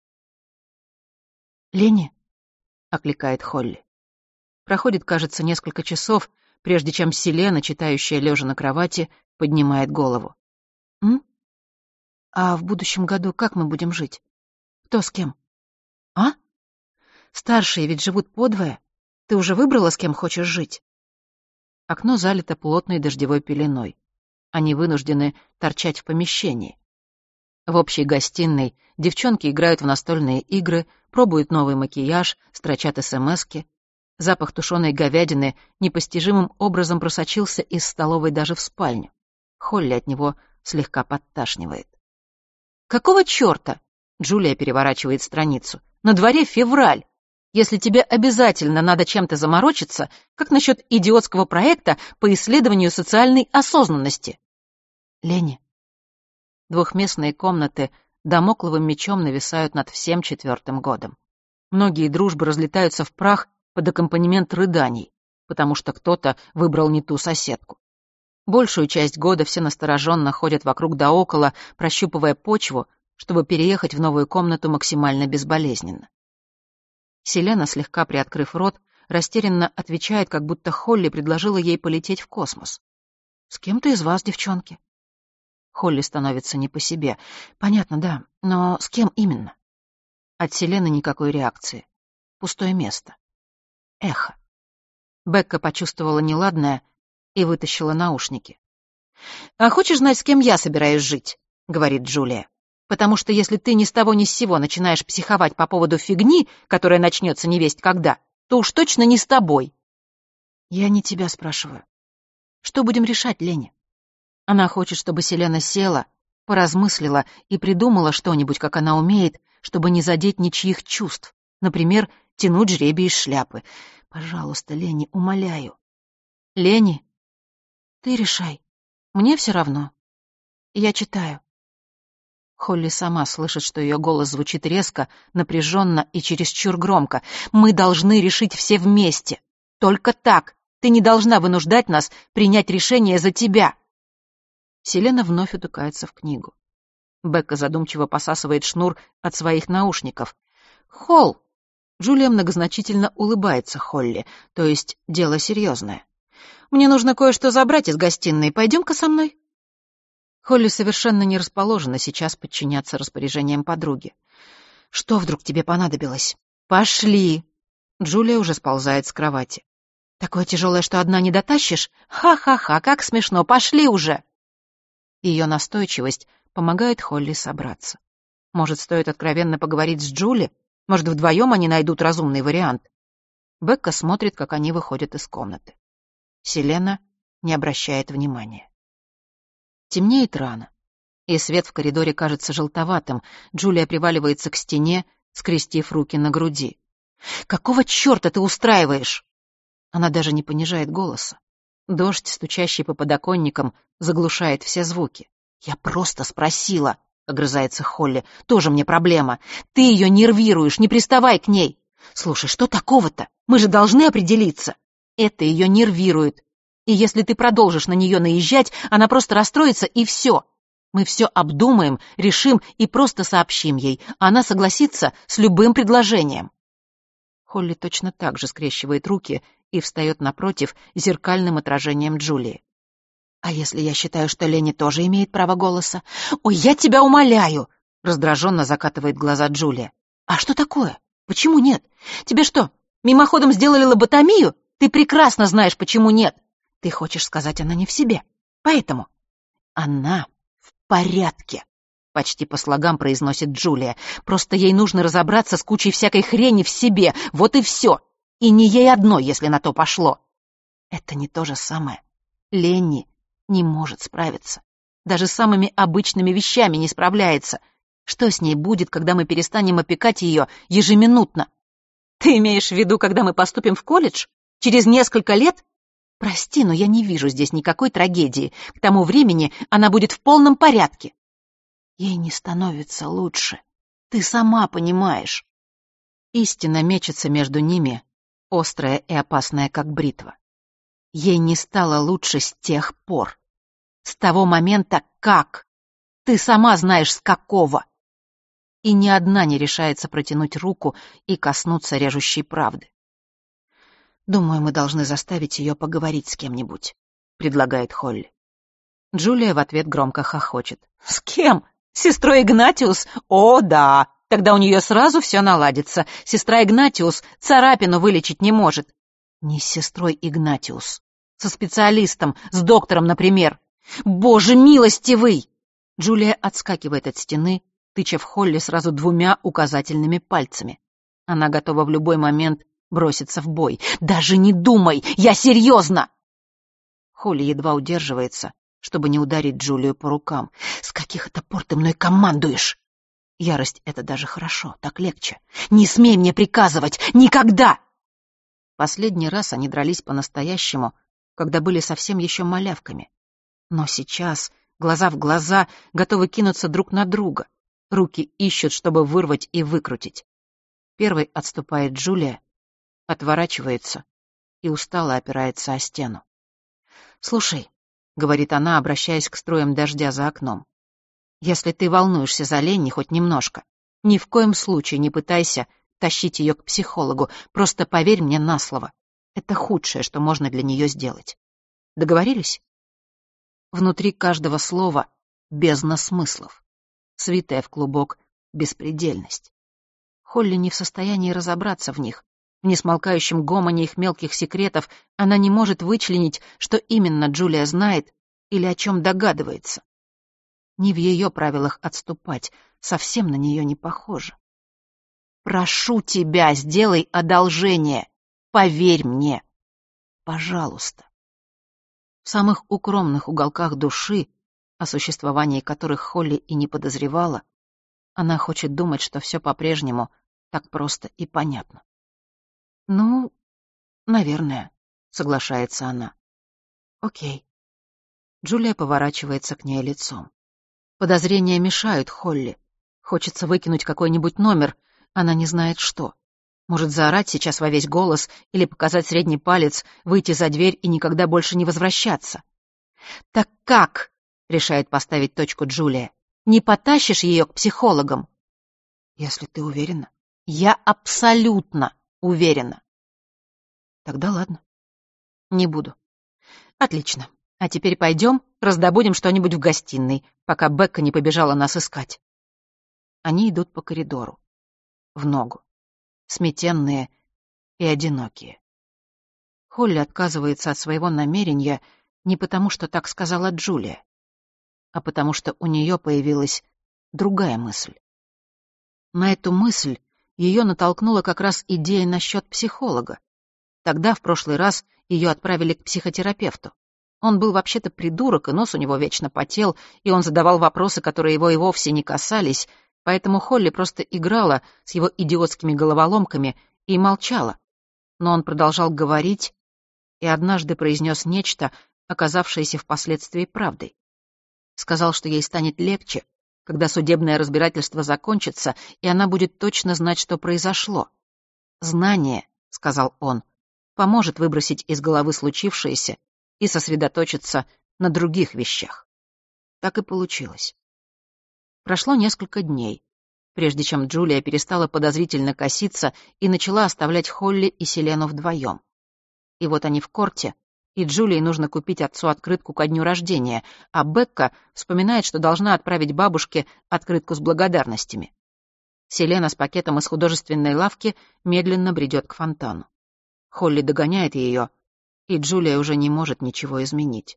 «Ленни?» — окликает Холли. Проходит, кажется, несколько часов, прежде чем Селена, читающая лежа на кровати, поднимает голову. «М? А в будущем году как мы будем жить? Кто с кем? А? Старшие ведь живут подвое. Ты уже выбрала, с кем хочешь жить?» Окно залито плотной дождевой пеленой. Они вынуждены торчать в помещении. В общей гостиной девчонки играют в настольные игры, пробуют новый макияж, строчат эсэмэски. Запах тушеной говядины непостижимым образом просочился из столовой даже в спальню. Холли от него слегка подташнивает. «Какого чёрта?» — Джулия переворачивает страницу. «На дворе февраль. Если тебе обязательно надо чем-то заморочиться, как насчет идиотского проекта по исследованию социальной осознанности?» «Ленни». Двухместные комнаты дамокловым мечом нависают над всем четвертым годом. Многие дружбы разлетаются в прах под аккомпанемент рыданий, потому что кто-то выбрал не ту соседку. Большую часть года все настороженно ходят вокруг да около, прощупывая почву, чтобы переехать в новую комнату максимально безболезненно. Селена, слегка приоткрыв рот, растерянно отвечает, как будто Холли предложила ей полететь в космос. «С кем-то из вас, девчонки?» Холли становится не по себе. «Понятно, да, но с кем именно?» От Селены никакой реакции. Пустое место. Эхо. Бекка почувствовала неладное и вытащила наушники. «А хочешь знать, с кем я собираюсь жить?» — говорит Джулия. «Потому что если ты ни с того ни с сего начинаешь психовать по поводу фигни, которая начнется невесть когда, то уж точно не с тобой». «Я не тебя спрашиваю. Что будем решать, Ленни?» Она хочет, чтобы Селена села, поразмыслила и придумала что-нибудь, как она умеет, чтобы не задеть ничьих чувств. Например, тянуть жребий из шляпы. «Пожалуйста, Ленни, умоляю». «Ленни, ты решай. Мне все равно. Я читаю». Холли сама слышит, что ее голос звучит резко, напряженно и чересчур громко. «Мы должны решить все вместе. Только так. Ты не должна вынуждать нас принять решение за тебя». Селена вновь утыкается в книгу. Бекка задумчиво посасывает шнур от своих наушников. «Холл!» Джулия многозначительно улыбается Холли, то есть дело серьезное. «Мне нужно кое-что забрать из гостиной. Пойдем-ка со мной?» Холли совершенно не расположена сейчас подчиняться распоряжениям подруги. «Что вдруг тебе понадобилось?» «Пошли!» Джулия уже сползает с кровати. «Такое тяжелое, что одна не дотащишь? Ха-ха-ха, как смешно! Пошли уже!» Ее настойчивость помогает Холли собраться. Может, стоит откровенно поговорить с Джули? Может, вдвоем они найдут разумный вариант? Бекка смотрит, как они выходят из комнаты. Селена не обращает внимания. Темнеет рано, и свет в коридоре кажется желтоватым. Джулия приваливается к стене, скрестив руки на груди. «Какого черта ты устраиваешь?» Она даже не понижает голоса. Дождь, стучащий по подоконникам, заглушает все звуки. «Я просто спросила», — огрызается Холли. «Тоже мне проблема. Ты ее нервируешь, не приставай к ней. Слушай, что такого-то? Мы же должны определиться. Это ее нервирует. И если ты продолжишь на нее наезжать, она просто расстроится, и все. Мы все обдумаем, решим и просто сообщим ей. Она согласится с любым предложением». Холли точно так же скрещивает руки и встает напротив зеркальным отражением Джулии. «А если я считаю, что Ленни тоже имеет право голоса?» «Ой, я тебя умоляю!» — раздраженно закатывает глаза Джулия. «А что такое? Почему нет? Тебе что, мимоходом сделали лоботомию? Ты прекрасно знаешь, почему нет. Ты хочешь сказать, она не в себе. Поэтому она в порядке», — почти по слогам произносит Джулия. «Просто ей нужно разобраться с кучей всякой хрени в себе. Вот и все. И не ей одной, если на то пошло». Это не то же самое. Ленни не может справиться. Даже с самыми обычными вещами не справляется. Что с ней будет, когда мы перестанем опекать ее ежеминутно? Ты имеешь в виду, когда мы поступим в колледж? Через несколько лет? Прости, но я не вижу здесь никакой трагедии. К тому времени она будет в полном порядке. Ей не становится лучше. Ты сама понимаешь. Истина мечется между ними, острая и опасная, как бритва. Ей не стало лучше с тех пор. С того момента как? Ты сама знаешь, с какого. И ни одна не решается протянуть руку и коснуться режущей правды. «Думаю, мы должны заставить ее поговорить с кем-нибудь», — предлагает Холли. Джулия в ответ громко хохочет. «С кем? С сестрой Игнатиус? О, да! Тогда у нее сразу все наладится. Сестра Игнатиус царапину вылечить не может». «Не с сестрой Игнатиус. Со специалистом, с доктором, например. Боже милостивый!» Джулия отскакивает от стены, тыча в Холли сразу двумя указательными пальцами. Она готова в любой момент броситься в бой. «Даже не думай! Я серьезно!» Холли едва удерживается, чтобы не ударить Джулию по рукам. «С каких это пор ты мной командуешь?» Ярость — это даже хорошо, так легче. «Не смей мне приказывать! Никогда!» Последний раз они дрались по-настоящему, когда были совсем еще малявками. Но сейчас, глаза в глаза, готовы кинуться друг на друга. Руки ищут, чтобы вырвать и выкрутить. Первой отступает Джулия, отворачивается и устало опирается о стену. «Слушай», — говорит она, обращаясь к струям дождя за окном, «если ты волнуешься за Ленни хоть немножко, ни в коем случае не пытайся тащить ее к психологу, просто поверь мне на слово. Это худшее, что можно для нее сделать. Договорились?» Внутри каждого слова бездна смыслов, свитая в клубок беспредельность. Холли не в состоянии разобраться в них. В несмолкающем гомоне их мелких секретов она не может вычленить, что именно Джулия знает или о чем догадывается. Не в ее правилах отступать, совсем на нее не похоже. «Прошу тебя, сделай одолжение. Поверь мне. Пожалуйста». В самых укромных уголках души, о существовании которых Холли и не подозревала, она хочет думать, что все по-прежнему так просто и понятно. «Ну, наверное», — соглашается она. «Окей». Джулия поворачивается к ней лицом. Подозрения мешают Холли. Хочется выкинуть какой-нибудь номер, она не знает что. Может заорать сейчас во весь голос или показать средний палец, выйти за дверь и никогда больше не возвращаться. «Так как?» — решает поставить точку Джулия. «Не потащишь ее к психологам?» «Если ты уверена». «Я абсолютно уверена». «Тогда ладно. Не буду». «Отлично. А теперь пойдем, раздобудем что-нибудь в гостиной, пока Бекка не побежала нас искать». Они идут по коридору. В ногу. Сметенные и одинокие. Холли отказывается от своего намерения не потому, что так сказала Джулия, а потому что у нее появилась другая мысль. На эту мысль ее натолкнула как раз идея насчет психолога. Тогда, в прошлый раз, ее отправили к психотерапевту. Он был вообще-то придурок, и нос у него вечно потел, и он задавал вопросы, которые его и вовсе не касались, поэтому Холли просто играла с его идиотскими головоломками и молчала. Но он продолжал говорить и однажды произнес нечто, оказавшееся впоследствии правдой. Сказал, что ей станет легче, когда судебное разбирательство закончится, и она будет точно знать, что произошло. «Знание», — сказал он, — «поможет выбросить из головы случившееся и сосредоточиться на других вещах». Так и получилось. Прошло несколько дней, прежде чем Джулия перестала подозрительно коситься и начала оставлять Холли и Селену вдвоем. И вот они в корте, и Джулии нужно купить отцу открытку ко дню рождения, а Бекка вспоминает, что должна отправить бабушке открытку с благодарностями. Селена с пакетом из художественной лавки медленно бредет к фонтану. Холли догоняет ее, и Джулия уже не может ничего изменить.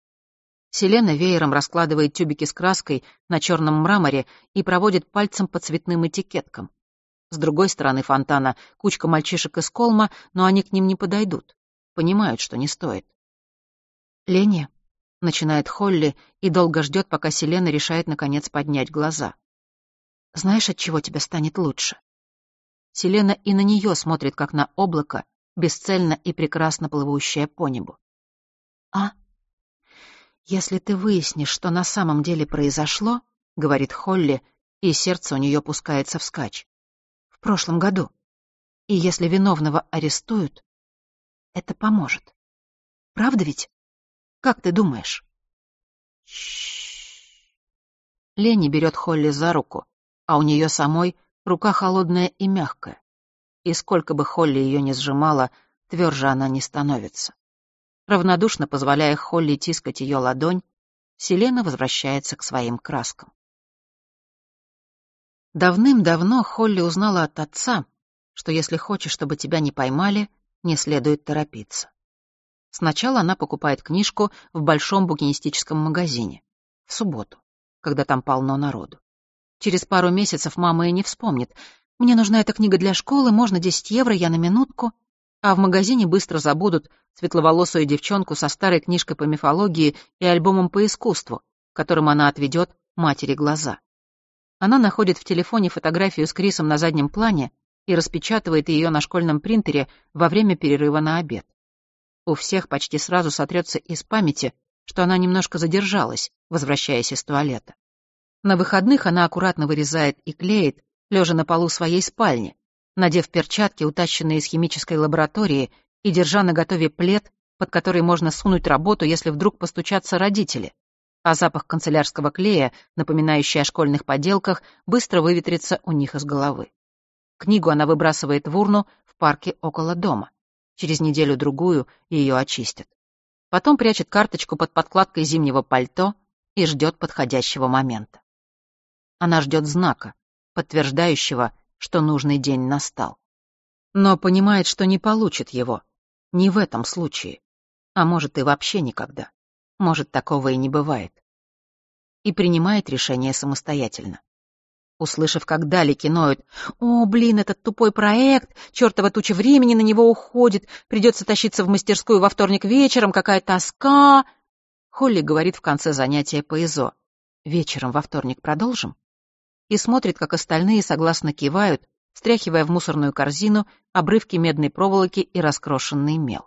Селена веером раскладывает тюбики с краской на черном мраморе и проводит пальцем по цветным этикеткам. С другой стороны фонтана кучка мальчишек из Колма, но они к ним не подойдут. Понимают, что не стоит. «Леня», — начинает Холли и долго ждет, пока Селена решает, наконец, поднять глаза. «Знаешь, от чего тебе станет лучше?» Селена и на нее смотрит, как на облако, бесцельно и прекрасно плывущее по небу. «А? Если ты выяснишь, что на самом деле произошло, — говорит Холли, и сердце у нее пускается вскачь, — в прошлом году, и если виновного арестуют, это поможет. Правда ведь? Как ты думаешь?» Щ. Лени берет Холли за руку, а у нее самой рука холодная и мягкая. И сколько бы Холли ее ни сжимала, тверже она не становится. Равнодушно позволяя Холли тискать ее ладонь, Селена возвращается к своим краскам. Давным-давно Холли узнала от отца, что если хочешь, чтобы тебя не поймали, не следует торопиться. Сначала она покупает книжку в большом букинистическом магазине, в субботу, когда там полно народу. Через пару месяцев мама и не вспомнит. «Мне нужна эта книга для школы, можно десять евро, я на минутку». А в магазине быстро забудут светловолосую девчонку со старой книжкой по мифологии и альбомом по искусству, которым она отведет матери глаза. Она находит в телефоне фотографию с Крисом на заднем плане и распечатывает ее на школьном принтере во время перерыва на обед. У всех почти сразу сотрется из памяти, что она немножко задержалась, возвращаясь из туалета. На выходных она аккуратно вырезает и клеит, лежа на полу своей спальни, надев перчатки, утащенные из химической лаборатории, и держа наготове плед, под который можно сунуть работу, если вдруг постучатся родители, а запах канцелярского клея, напоминающий о школьных поделках, быстро выветрится у них из головы. Книгу она выбрасывает в урну в парке около дома. Через неделю-другую ее очистят. Потом прячет карточку под подкладкой зимнего пальто и ждет подходящего момента. Она ждет знака, подтверждающего, что нужный день настал. Но понимает, что не получит его. Не в этом случае. А может, и вообще никогда. Может, такого и не бывает. И принимает решение самостоятельно. Услышав, как далеки ноют: «О, блин, этот тупой проект, чертова туча времени на него уходит, придется тащиться в мастерскую во вторник вечером, какая тоска!» Холли говорит в конце занятия по ИЗО: «Вечером во вторник продолжим?» И смотрит, как остальные согласно кивают, стряхивая в мусорную корзину обрывки медной проволоки и раскрошенный мел.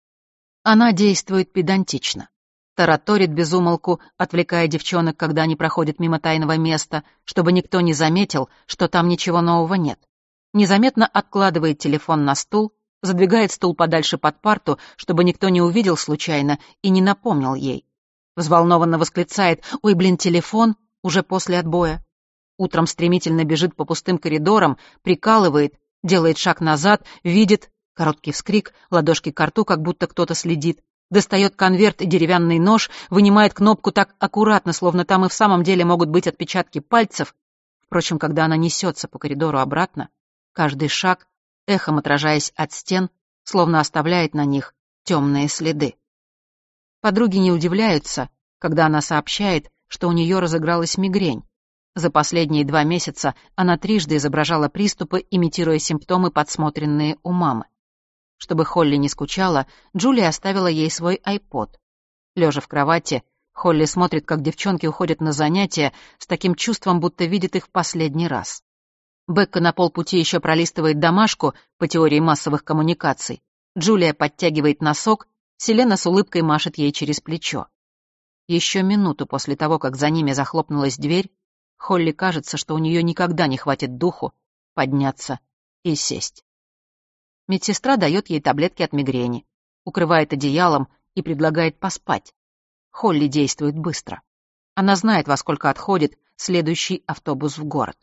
Она действует педантично. Тараторит без умолку, отвлекая девчонок, когда они проходят мимо тайного места, чтобы никто не заметил, что там ничего нового нет. Незаметно откладывает телефон на стул, задвигает стул подальше под парту, чтобы никто не увидел случайно и не напомнил ей. Взволнованно восклицает: «Ой, блин, телефон!» уже после отбоя. Утром стремительно бежит по пустым коридорам, прикалывает, делает шаг назад, видит, короткий вскрик, ладошки к рту, как будто кто-то следит, достает конверт и деревянный нож, вынимает кнопку так аккуратно, словно там и в самом деле могут быть отпечатки пальцев. Впрочем, когда она несется по коридору обратно, каждый шаг, эхом отражаясь от стен, словно оставляет на них темные следы. Подруги не удивляются, когда она сообщает, что у нее разыгралась мигрень. За последние два месяца она трижды изображала приступы, имитируя симптомы, подсмотренные у мамы. Чтобы Холли не скучала, Джулия оставила ей свой айпод. Лежа в кровати, Холли смотрит, как девчонки уходят на занятия с таким чувством, будто видит их в последний раз. Бекка на полпути еще пролистывает домашку по теории массовых коммуникаций. Джулия подтягивает носок, Селена с улыбкой машет ей через плечо. Еще минуту после того, как за ними захлопнулась дверь, Холли кажется, что у нее никогда не хватит духу подняться и сесть. Медсестра дает ей таблетки от мигрени, укрывает одеялом и предлагает поспать. Холли действует быстро. Она знает, во сколько отходит следующий автобус в город.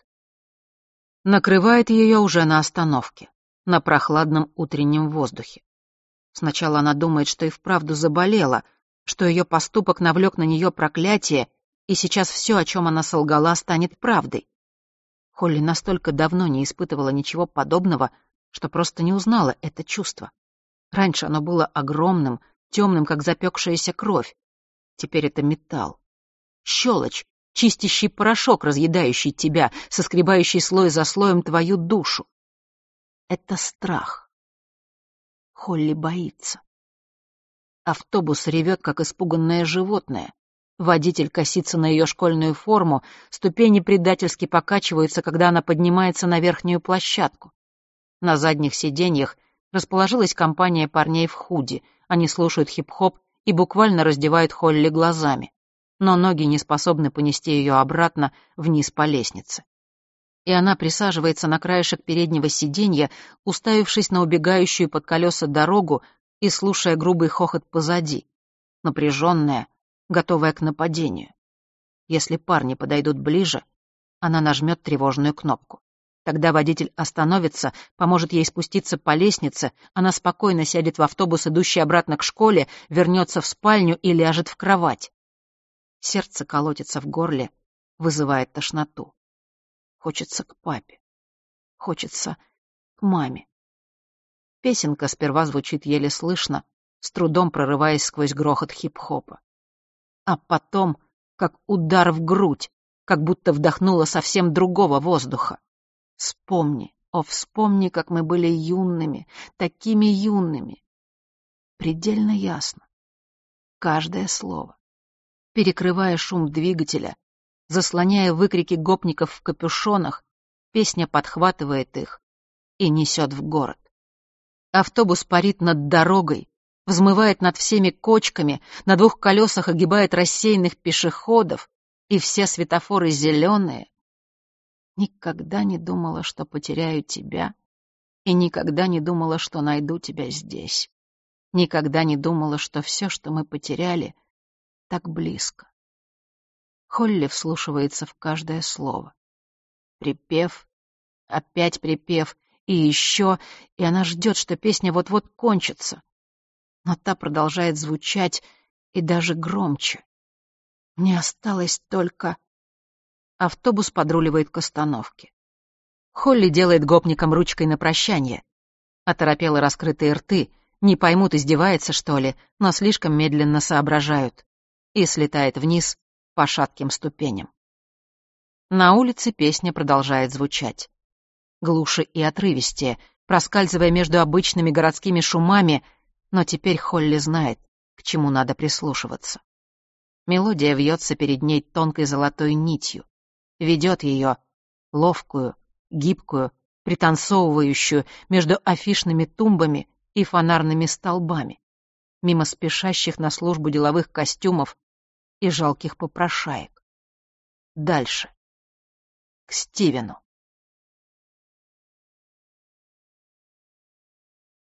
Накрывает ее уже на остановке, на прохладном утреннем воздухе. Сначала она думает, что и вправду заболела, что ее поступок навлек на нее проклятие, и сейчас все, о чем она солгала, станет правдой. Холли настолько давно не испытывала ничего подобного, что просто не узнала это чувство. Раньше оно было огромным, темным, как запекшаяся кровь. Теперь это металл. Щелочь, чистящий порошок, разъедающий тебя, соскребающий слой за слоем твою душу. Это страх. Холли боится. Автобус ревет, как испуганное животное. Водитель косится на ее школьную форму, ступени предательски покачиваются, когда она поднимается на верхнюю площадку. На задних сиденьях расположилась компания парней в худи. Они слушают хип-хоп и буквально раздевают Холли глазами. Но ноги не способны понести ее обратно вниз по лестнице. И она присаживается на краешек переднего сиденья, уставившись на убегающую под колеса дорогу и слушая грубый хохот позади. Напряженная, готовая к нападению. Если парни подойдут ближе, она нажмет тревожную кнопку. Тогда водитель остановится, поможет ей спуститься по лестнице, она спокойно сядет в автобус, идущий обратно к школе, вернется в спальню и ляжет в кровать. Сердце колотится в горле, вызывает тошноту. Хочется к папе. Хочется к маме. Песенка сперва звучит еле слышно, с трудом прорываясь сквозь грохот хип-хопа. А потом, как удар в грудь, как будто вдохнула совсем другого воздуха. Вспомни, о, вспомни, как мы были юными, такими юными. Предельно ясно. Каждое слово. Перекрывая шум двигателя, заслоняя выкрики гопников в капюшонах, песня подхватывает их и несет в город. Автобус парит над дорогой, взмывает над всеми кочками, на двух колесах огибает рассеянных пешеходов, и все светофоры зеленые. Никогда не думала, что потеряю тебя, и никогда не думала, что найду тебя здесь. Никогда не думала, что все, что мы потеряли, так близко. Холли вслушивается в каждое слово. Припев, опять припев, и еще, и она ждет, что песня вот-вот кончится. Но та продолжает звучать, и даже громче. Мне осталось только... Автобус подруливает к остановке. Холли делает гопникам ручкой на прощание. Оторопело раскрытые рты, не поймут, издевается, что ли, но слишком медленно соображают. И слетает вниз по шатким ступеням. На улице песня продолжает звучать. Глуше и отрывистее, проскальзывая между обычными городскими шумами, но теперь Холли знает, к чему надо прислушиваться. Мелодия вьется перед ней тонкой золотой нитью, ведет ее, ловкую, гибкую, пританцовывающую между афишными тумбами и фонарными столбами, мимо спешащих на службу деловых костюмов и жалких попрошаек. Дальше. К Стивену.